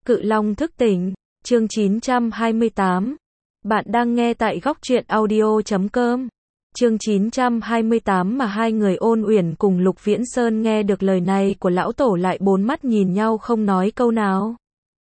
Cự Long thức tỉnh, chương 928. Bạn đang nghe tại góc truyện audio.com. Chương 928 mà hai người Ôn Uyển cùng Lục Viễn Sơn nghe được lời này của lão tổ lại bốn mắt nhìn nhau không nói câu nào.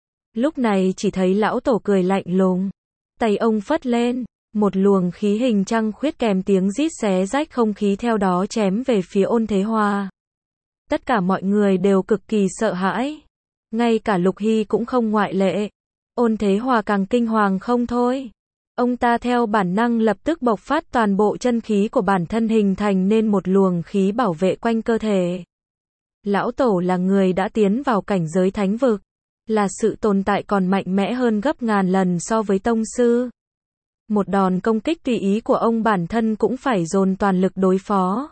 Lúc này chỉ thấy lão tổ cười lạnh lùng. Tay ông phất lên, một luồng khí hình trăng khuyết kèm tiếng rít xé rách không khí theo đó chém về phía Ôn Thế Hoa. Tất cả mọi người đều cực kỳ sợ hãi. Ngay cả Lục Hy cũng không ngoại lệ. Ôn Thế Hoa càng kinh hoàng không thôi. Ông ta theo bản năng lập tức bộc phát toàn bộ chân khí của bản thân hình thành nên một luồng khí bảo vệ quanh cơ thể. Lão tổ là người đã tiến vào cảnh giới thánh vực, là sự tồn tại còn mạnh mẽ hơn gấp ngàn lần so với tông sư. Một đòn công kích tùy ý của ông bản thân cũng phải dồn toàn lực đối phó.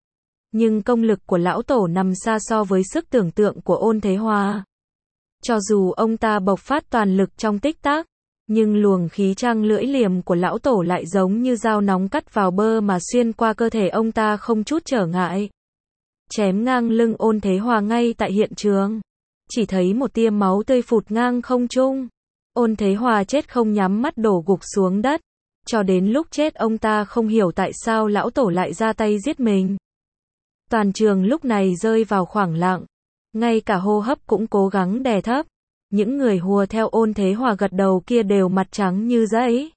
Nhưng công lực của lão tổ nằm xa so với sức tưởng tượng của Ôn Thế Hoa. Cho dù ông ta bộc phát toàn lực trong tích tắc, nhưng luồng khí trăng lưỡi liềm của lão tổ lại giống như dao nóng cắt vào bơ mà xuyên qua cơ thể ông ta không chút trở ngại. Chém ngang lưng Ôn Thế Hoa ngay tại hiện trường. Chỉ thấy một tia máu tươi phụt ngang không trung. Ôn Thế Hoa chết không nhắm mắt đổ gục xuống đất. Cho đến lúc chết ông ta không hiểu tại sao lão tổ lại ra tay giết mình. Toàn trường lúc này rơi vào khoảng lặng. Ngay cả hô hấp cũng cố gắng đè thấp. Những người hùa theo Ôn Thế Hoa gật đầu kia đều mặt trắng như giấy.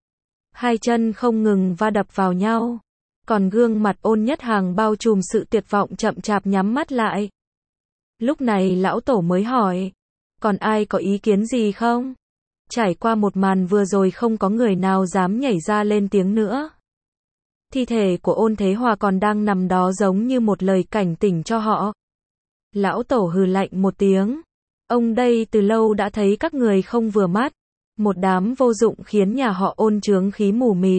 Hai chân không ngừng va đập vào nhau. Còn gương mặt Ôn Nhất Hằng bao trùm sự tuyệt vọng chậm chạp nhắm mắt lại. Lúc này lão tổ mới hỏi. Còn ai có ý kiến gì không? Trải qua một màn vừa rồi không có người nào dám nhảy ra lên tiếng nữa. Thi thể của Ôn Thế Hoa còn đang nằm đó giống như một lời cảnh tỉnh cho họ. Lão tổ hừ lạnh một tiếng. Ông đây từ lâu đã thấy các người không vừa mắt. Một đám vô dụng khiến nhà họ Ôn chướng khí mù mịt.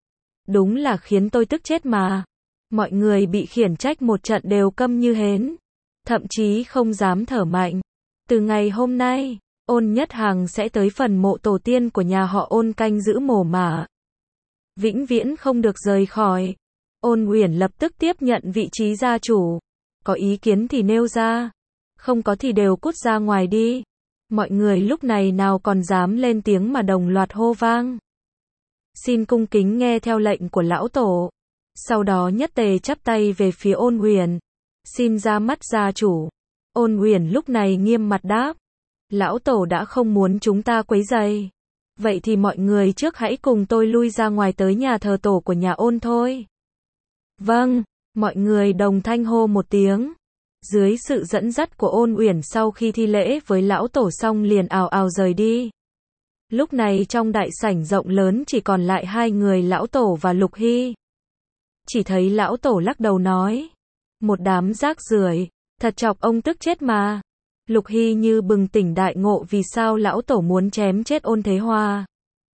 Đúng là khiến tôi tức chết mà. Mọi người bị khiển trách một trận đều câm như hến. Thậm chí không dám thở mạnh. Từ ngày hôm nay, Ôn Nhất Hằng sẽ tới phần mộ tổ tiên của nhà họ Ôn canh giữ mồ mả. Vĩnh viễn không được rời khỏi. Ôn Uyển lập tức tiếp nhận vị trí gia chủ. Có ý kiến thì nêu ra. Không có thì đều cút ra ngoài đi. Mọi người lúc này nào còn dám lên tiếng mà đồng loạt hô vang. Xin cung kính nghe theo lệnh của lão tổ. Sau đó nhất tề chắp tay về phía Ôn Uyển. Xin ra mắt gia chủ. Ôn Uyển lúc này nghiêm mặt đáp. Lão tổ đã không muốn chúng ta quấy rầy. Vậy thì mọi người trước hãy cùng tôi lui ra ngoài tới nhà thờ tổ của nhà Ôn thôi. Vâng, mọi người đồng thanh hô một tiếng. Dưới sự dẫn dắt của Ôn Uyển sau khi thi lễ với lão tổ xong liền ào ào rời đi. Lúc này trong đại sảnh rộng lớn chỉ còn lại hai người lão tổ và Lục Hy. Chỉ thấy lão tổ lắc đầu nói. Một đám rác rưởi, thật chọc ông tức chết mà. Lục Hy như bừng tỉnh đại ngộ vì sao lão tổ muốn chém chết Ôn Thế Hoa.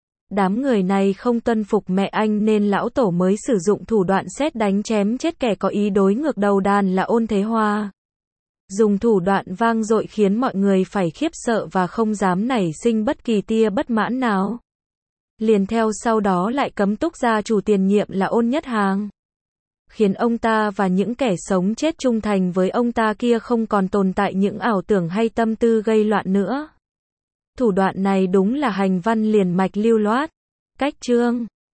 Đám người này không tuân phục mẹ anh nên lão tổ mới sử dụng thủ đoạn sét đánh chém chết kẻ có ý đối ngược đầu đàn là Ôn Thế Hoa. Dùng thủ đoạn vang dội khiến mọi người phải khiếp sợ và không dám nảy sinh bất kỳ tia bất mãn nào. Liền theo sau đó lại cấm túc gia chủ tiền nhiệm là Ôn Nhất Hằng. Khiến ông ta và những kẻ sống chết trung thành với ông ta kia không còn tồn tại những ảo tưởng hay tâm tư gây loạn nữa. Thủ đoạn này đúng là hành văn liền mạch lưu loát. Cách chương